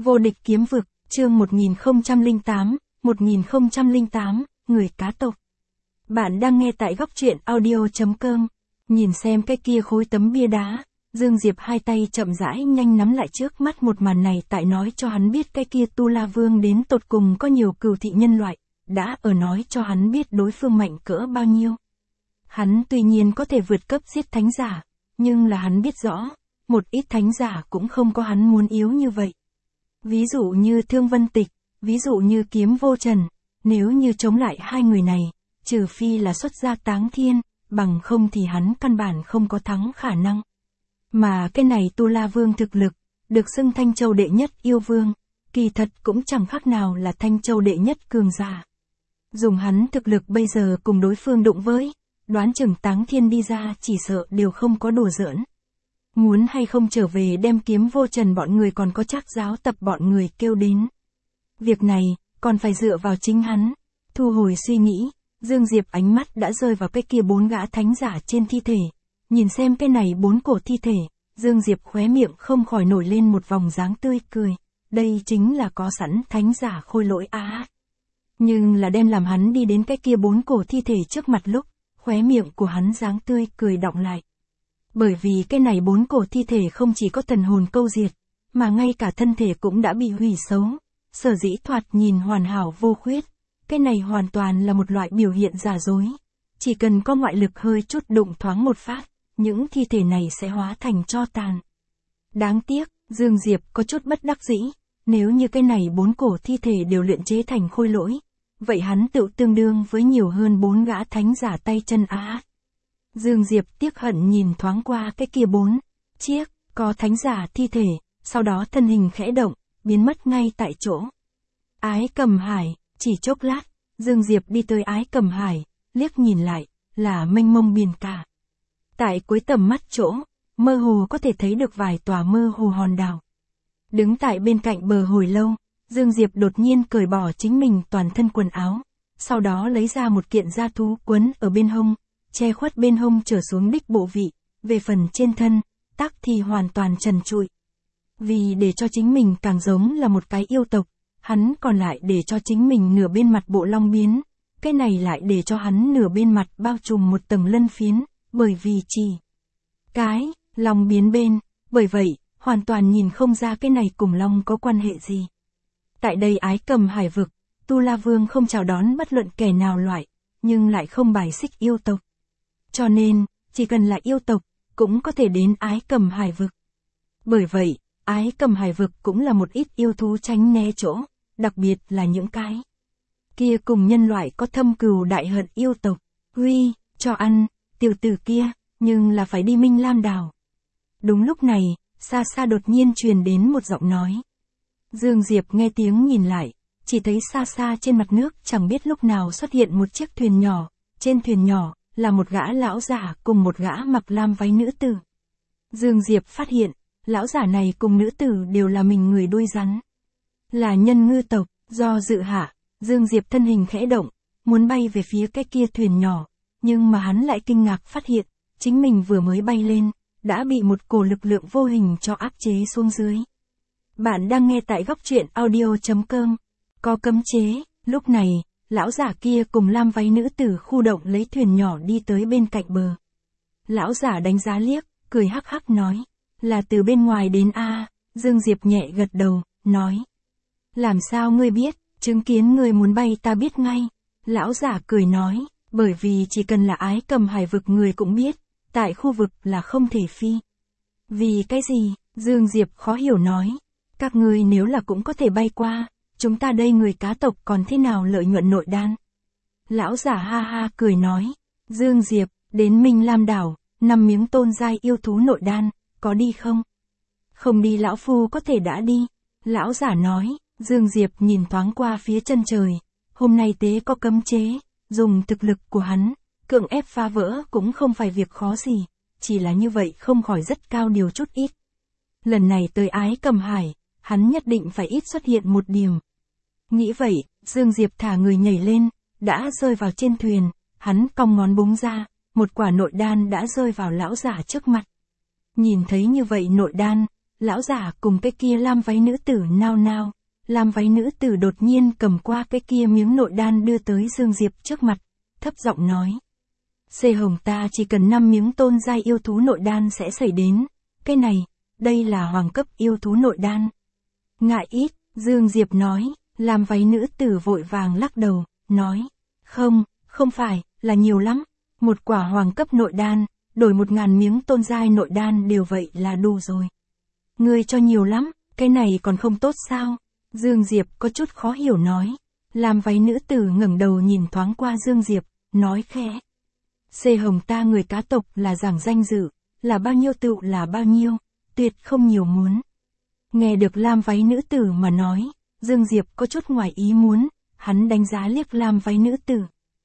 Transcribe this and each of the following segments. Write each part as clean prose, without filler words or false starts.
Vô địch kiếm vực, chương 1008, người cá tộc. Bạn đang nghe tại góc truyện audio.com. Nhìn xem cái kia khối tấm bia đá, Dương Diệp hai tay chậm rãi nhanh nắm lại trước mắt một màn này tại nói cho hắn biết cái kia Tu La Vương đến tột cùng có nhiều cừu thị nhân loại, đã ở nói cho hắn biết đối phương mạnh cỡ bao nhiêu. Hắn tuy nhiên có thể vượt cấp giết thánh giả, nhưng là hắn biết rõ, một ít thánh giả cũng không có hắn muốn yếu như vậy. Ví dụ như Thương Vân Tịch, ví dụ như Kiếm Vô Trần, nếu như chống lại hai người này, trừ phi là xuất ra Táng Thiên, bằng không thì hắn căn bản không có thắng khả năng. Mà cái này Tu La Vương thực lực, được xưng Thanh Châu đệ nhất yêu vương, kỳ thật cũng chẳng khác nào là Thanh Châu đệ nhất cường giả. Dùng hắn thực lực bây giờ cùng đối phương đụng với, đoán chừng Táng Thiên đi ra chỉ sợ đều không có đùa giỡn. Muốn hay không trở về đem Kiếm Vô Trần bọn người còn có Trác giáo tập bọn người kêu đến. Việc này, còn phải dựa vào chính hắn. Thu hồi suy nghĩ, Dương Diệp ánh mắt đã rơi vào cái kia 4 gã thánh giả trên thi thể. Nhìn xem cái này 4 cổ thi thể, Dương Diệp khóe miệng không khỏi nổi lên một vòng dáng tươi cười. Đây chính là có sẵn thánh giả khôi lỗi á. Nhưng là đem làm hắn đi đến cái kia 4 cổ thi thể trước mặt lúc, khóe miệng của hắn dáng tươi cười đọng lại. Bởi vì cái này 4 cổ thi thể không chỉ có thần hồn câu diệt, mà ngay cả thân thể cũng đã bị hủy xấu, sở dĩ thoạt nhìn hoàn hảo vô khuyết. Cái này hoàn toàn là một loại biểu hiện giả dối. Chỉ cần có ngoại lực hơi chút đụng thoáng một phát, những thi thể này sẽ hóa thành tro tàn. Đáng tiếc, Dương Diệp có chút bất đắc dĩ, nếu như cái này 4 cổ thi thể đều luyện chế thành khôi lỗi, vậy hắn tự tương đương với nhiều hơn 4 gã thánh giả tay chân á. Dương Diệp tiếc hận nhìn thoáng qua cái kia 4 chiếc, có thánh giả thi thể, sau đó thân hình khẽ động, biến mất ngay tại chỗ. Ái Cầm Hải, chỉ chốc lát, Dương Diệp đi tới Ái Cầm Hải, liếc nhìn lại, là mênh mông biển cả. Tại cuối tầm mắt chỗ, mơ hồ có thể thấy được vài tòa mơ hồ hòn đảo. Đứng tại bên cạnh bờ hồi lâu, Dương Diệp đột nhiên cởi bỏ chính mình toàn thân quần áo, sau đó lấy ra một kiện da thú quấn ở bên hông, che khuất bên hông trở xuống đích bộ vị, về phần trên thân, tắc thì hoàn toàn trần trụi. Vì để cho chính mình càng giống là một cái yêu tộc, hắn còn lại để cho chính mình nửa bên mặt bộ long biến, cái này lại để cho hắn nửa bên mặt bao trùm một tầng lân phiến, bởi vì chỉ cái long biến bên, bởi vậy, hoàn toàn nhìn không ra cái này cùng long có quan hệ gì. Tại đây Ái Cầm Hải vực, Tu La Vương không chào đón bất luận kẻ nào loại, nhưng lại không bài xích yêu tộc. Cho nên, chỉ cần là yêu tộc, cũng có thể đến Ái Cầm Hải vực. Bởi vậy, Ái Cầm Hải vực cũng là một ít yêu thú tránh né chỗ, đặc biệt là những cái kia cùng nhân loại có thâm cừu đại hận yêu tộc. Huy, cho ăn, tiểu tử kia, nhưng là phải đi Minh Lam đảo. Đúng lúc này, xa xa đột nhiên truyền đến một giọng nói. Dương Diệp nghe tiếng nhìn lại, chỉ thấy xa xa trên mặt nước chẳng biết lúc nào xuất hiện một chiếc thuyền nhỏ, trên thuyền nhỏ là một gã lão giả cùng một gã mặc lam váy nữ tử. Dương Diệp phát hiện, lão giả này cùng nữ tử đều là mình người đuôi rắn. Là nhân ngư tộc, do dự hạ, Dương Diệp thân hình khẽ động, muốn bay về phía cái kia thuyền nhỏ, nhưng mà hắn lại kinh ngạc phát hiện, chính mình vừa mới bay lên, đã bị một cổ lực lượng vô hình cho áp chế xuống dưới. Bạn đang nghe tại góc truyện audio.com, có cấm chế, lúc này, lão giả kia cùng lam váy nữ tử khu động lấy thuyền nhỏ đi tới bên cạnh bờ. Lão giả đánh giá liếc, cười hắc hắc nói, là từ bên ngoài đến a. Dương Diệp nhẹ gật đầu, nói. Làm sao ngươi biết, chứng kiến ngươi muốn bay ta biết ngay. Lão giả cười nói, bởi vì chỉ cần là Ái Cầm Hải vực người cũng biết, tại khu vực là không thể phi. Vì cái gì? Dương Diệp khó hiểu nói, các ngươi nếu là cũng có thể bay qua, chúng ta đây người cá tộc còn thế nào lợi nhuận nội đan? Lão giả ha ha cười nói, Dương Diệp, đến Minh Lam đảo, 5 miếng tôn giai yêu thú nội đan, có đi không? Không đi lão phu có thể đã đi. Lão giả nói, Dương Diệp nhìn thoáng qua phía chân trời, hôm nay tế có cấm chế, dùng thực lực của hắn, cưỡng ép phá vỡ cũng không phải việc khó gì, chỉ là như vậy không khỏi rất cao điều chút ít. Lần này tới Ái Cầm Hải, hắn nhất định phải ít xuất hiện một điểm. Nghĩ vậy, Dương Diệp thả người nhảy lên, đã rơi vào trên thuyền, hắn cong ngón búng ra, một quả nội đan đã rơi vào lão giả trước mặt. Nhìn thấy như vậy nội đan, lão giả cùng cái kia lam váy nữ tử nao nao. Lam váy nữ tử đột nhiên cầm qua cái kia miếng nội đan đưa tới Dương Diệp trước mặt, thấp giọng nói. Xê Hồng, ta chỉ cần 5 miếng tôn giai yêu thú nội đan sẽ xảy đến. Cái này, đây là hoàng cấp yêu thú nội đan. Ngại ít, Dương Diệp nói. Lam váy nữ tử vội vàng lắc đầu, nói. Không phải, là nhiều lắm. Một quả hoàng cấp nội đan, đổi 1000 miếng tôn giai nội đan đều vậy là đủ rồi. Ngươi cho nhiều lắm, cái này còn không tốt sao? Dương Diệp có chút khó hiểu nói. Lam váy nữ tử ngẩng đầu nhìn thoáng qua Dương Diệp, nói khẽ. Xê Hồng, ta người cá tộc là giảng danh dự, là bao nhiêu tựu là bao nhiêu, tuyệt không nhiều muốn. Nghe được Lam váy nữ tử mà nói, Dương Diệp có chút ngoài ý muốn, hắn đánh giá liếc Lam váy nữ tử.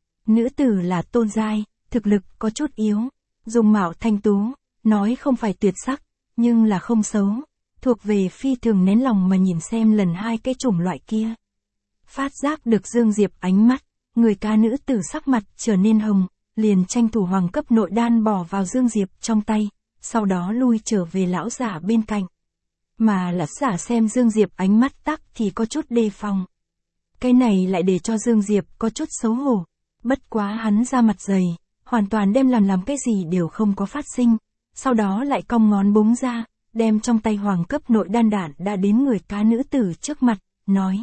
Nữ tử là tôn giai, thực lực có chút yếu, dung mạo thanh tú, nói không phải tuyệt sắc, nhưng là không xấu, thuộc về phi thường nén lòng mà nhìn xem lần hai cái chủng loại kia. Phát giác được Dương Diệp ánh mắt, người cá nữ tử sắc mặt trở nên hồng, liền tranh thủ hoàng cấp nội đan bỏ vào Dương Diệp trong tay, sau đó lui trở về lão giả bên cạnh. Mà lão giả xem Dương Diệp ánh mắt tắc thì có chút đề phòng. Cái này lại để cho Dương Diệp có chút xấu hổ, bất quá hắn ra mặt dày, hoàn toàn đem làm cái gì đều không có phát sinh, sau đó lại cong ngón búng ra, đem trong tay hoàng cấp nội đan đạn đã đến người cá nữ tử trước mặt, nói.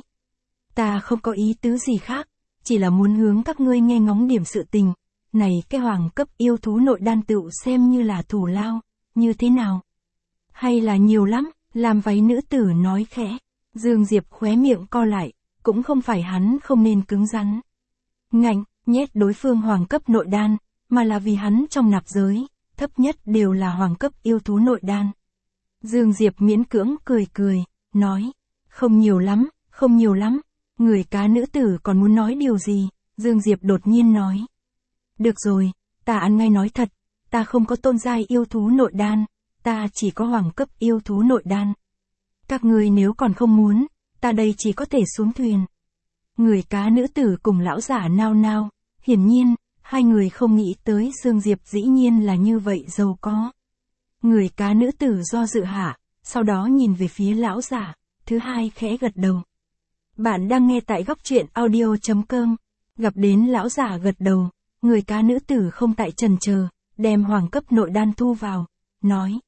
Ta không có ý tứ gì khác, chỉ là muốn hướng các ngươi nghe ngóng điểm sự tình, này cái hoàng cấp yêu thú nội đan tựu xem như là thù lao, như thế nào? Hay là nhiều lắm, Lam váy nữ tử nói khẽ, Dương Diệp khóe miệng co lại, cũng không phải hắn không nên cứng rắn. Ngạnh, nhét đối phương hoàng cấp nội đan, mà là vì hắn trong nạp giới, thấp nhất đều là hoàng cấp yêu thú nội đan. Dương Diệp miễn cưỡng cười, nói, không nhiều lắm, người cá nữ tử còn muốn nói điều gì, Dương Diệp đột nhiên nói. Được rồi, ta ăn ngay nói thật, ta không có tôn giai yêu thú nội đan, ta chỉ có hoàng cấp yêu thú nội đan. Các ngươi nếu còn không muốn, ta đây chỉ có thể xuống thuyền. Người cá nữ tử cùng lão giả nao nao, hiển nhiên, hai người không nghĩ tới Dương Diệp dĩ nhiên là như vậy giàu có. Người cá nữ tử do dự hạ, sau đó nhìn về phía lão giả, thứ hai khẽ gật đầu. Bạn đang nghe tại góc truyện audio.com, gặp đến lão giả gật đầu, người cá nữ tử không tại chần chờ, đem hoàng cấp nội đan thu vào, nói.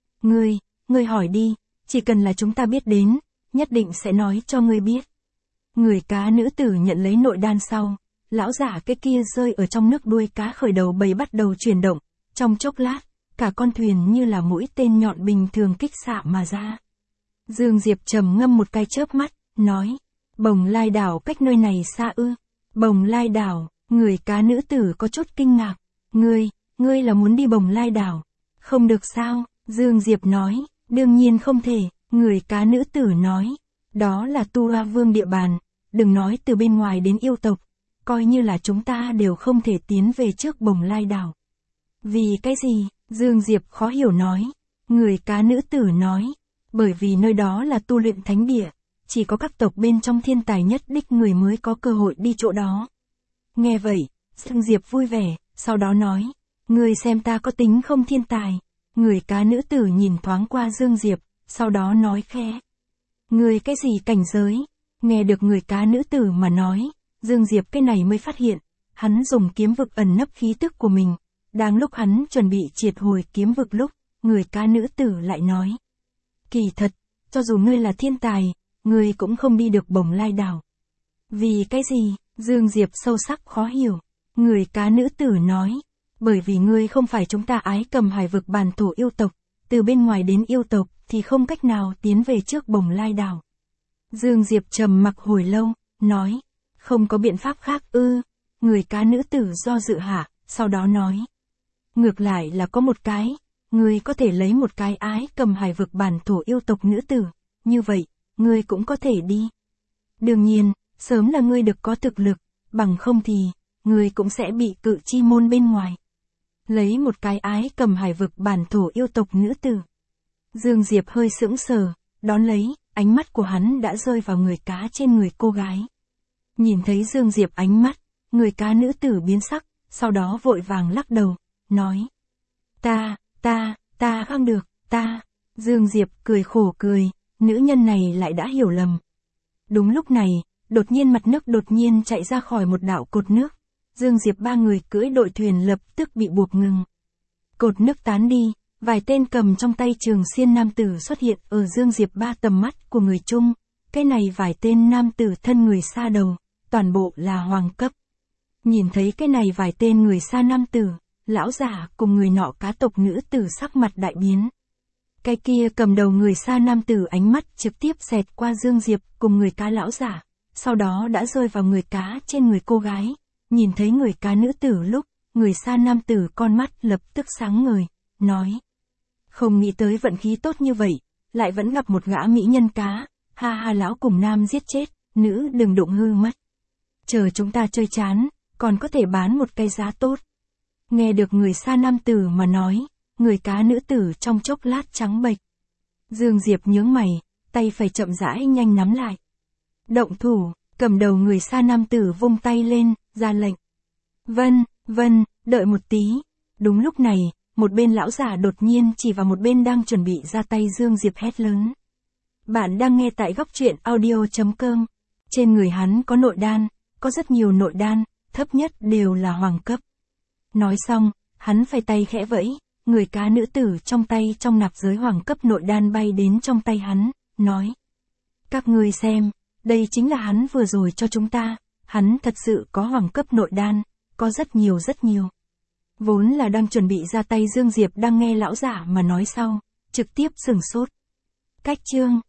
Ngươi hỏi đi, chỉ cần là chúng ta biết đến, nhất định sẽ nói cho ngươi biết. Người cá nữ tử nhận lấy nội đan sau, lão giả cái kia rơi ở trong nước đuôi cá khởi đầu bầy bắt đầu chuyển động, trong chốc lát, cả con thuyền như là mũi tên nhọn bình thường kích xạ mà ra. Dương Diệp trầm ngâm một cái chớp mắt, nói, Bồng Lai đảo cách nơi này xa ư? Bồng Lai đảo, người cá nữ tử có chút kinh ngạc, ngươi là muốn đi Bồng Lai đảo? Không được sao? Dương Diệp nói, đương nhiên không thể, người cá nữ tử nói, đó là Tu La Vương địa bàn, đừng nói từ bên ngoài đến yêu tộc, coi như là chúng ta đều không thể tiến về trước Bồng Lai đảo. Vì cái gì? Dương Diệp khó hiểu nói, người cá nữ tử nói, bởi vì nơi đó là tu luyện thánh địa, chỉ có các tộc bên trong thiên tài nhất đích người mới có cơ hội đi chỗ đó. Nghe vậy, Dương Diệp vui vẻ, sau đó nói, ngươi xem ta có tính không thiên tài. Người cá nữ tử nhìn thoáng qua Dương Diệp, sau đó nói khẽ. Ngươi cái gì cảnh giới? Nghe được người cá nữ tử mà nói, Dương Diệp cái này mới phát hiện, hắn dùng kiếm vực ẩn nấp khí tức của mình. Đang lúc hắn chuẩn bị triệt hồi kiếm vực lúc, người cá nữ tử lại nói. Kỳ thật, cho dù ngươi là thiên tài, ngươi cũng không đi được Bồng Lai đảo. Vì cái gì? Dương Diệp sâu sắc khó hiểu. Người cá nữ tử nói. Bởi vì ngươi không phải chúng ta Ái Cầm Hải vực bản thổ yêu tộc, từ bên ngoài đến yêu tộc thì không cách nào tiến về trước Bồng Lai đảo. Dương Diệp trầm mặc hồi lâu, nói, không có biện pháp khác ư? Người cá nữ tử do dự hạ, sau đó nói, ngược lại là có một cái, ngươi có thể lấy một cái Ái Cầm Hải vực bản thổ yêu tộc nữ tử, như vậy, ngươi cũng có thể đi. Đương nhiên, sớm là ngươi được có thực lực, bằng không thì, ngươi cũng sẽ bị cự chi môn bên ngoài. Lấy một cái Ái Cầm Hải vực bản thổ yêu tộc nữ tử. Dương Diệp hơi sững sờ, đón lấy, ánh mắt của hắn đã rơi vào người cá trên người cô gái. Nhìn thấy Dương Diệp ánh mắt, người cá nữ tử biến sắc, sau đó vội vàng lắc đầu, nói. Ta không được, Dương Diệp cười khổ cười, nữ nhân này lại đã hiểu lầm. Đúng lúc này, đột nhiên mặt nước đột nhiên chạy ra khỏi một đạo cột nước. Dương Diệp ba người cưỡi đội thuyền lập tức bị buộc ngừng. Cột nước tán đi, vài tên cầm trong tay trường xiên nam tử xuất hiện ở Dương Diệp ba tầm mắt của người Trung. Cái này vài tên nam tử thân người xa đầu, toàn bộ là hoàng cấp. Nhìn thấy cái này vài tên người xa nam tử, lão giả cùng người nọ cá tộc nữ tử sắc mặt đại biến. Cái kia cầm đầu người xa nam tử ánh mắt trực tiếp xẹt qua Dương Diệp cùng người cá lão giả, sau đó đã rơi vào người cá trên người cô gái. Nhìn thấy người cá nữ tử lúc, người xa nam tử con mắt lập tức sáng ngời, nói. Không nghĩ tới vận khí tốt như vậy, lại vẫn gặp một gã mỹ nhân cá, ha ha lão cùng nam giết chết, nữ đừng đụng hư mất. Chờ chúng ta chơi chán, còn có thể bán một cái giá tốt. Nghe được người xa nam tử mà nói, người cá nữ tử trong chốc lát trắng bệch. Dương Diệp nhướng mày, tay phải chậm rãi nhanh nắm lại. Động thủ, cầm đầu người xa nam tử vung tay lên, ra lệnh. Vân, đợi một tí. Đúng lúc này, một bên lão giả đột nhiên chỉ vào một bên đang chuẩn bị ra tay Dương Diệp hét lớn. Bạn đang nghe tại góc truyện audio.com. Trên người hắn có nội đan, có rất nhiều nội đan, thấp nhất đều là hoàng cấp. Nói xong, hắn phải tay khẽ vẫy, người cá nữ tử trong tay trong nạp giới hoàng cấp nội đan bay đến trong tay hắn, nói. Các ngươi xem, đây chính là hắn vừa rồi cho chúng ta, hắn thật sự có hoàng cấp nội đan, có rất nhiều. Vốn là đang chuẩn bị ra tay Dương Diệp đang nghe lão giả mà nói sau, trực tiếp sửng sốt. Cách chương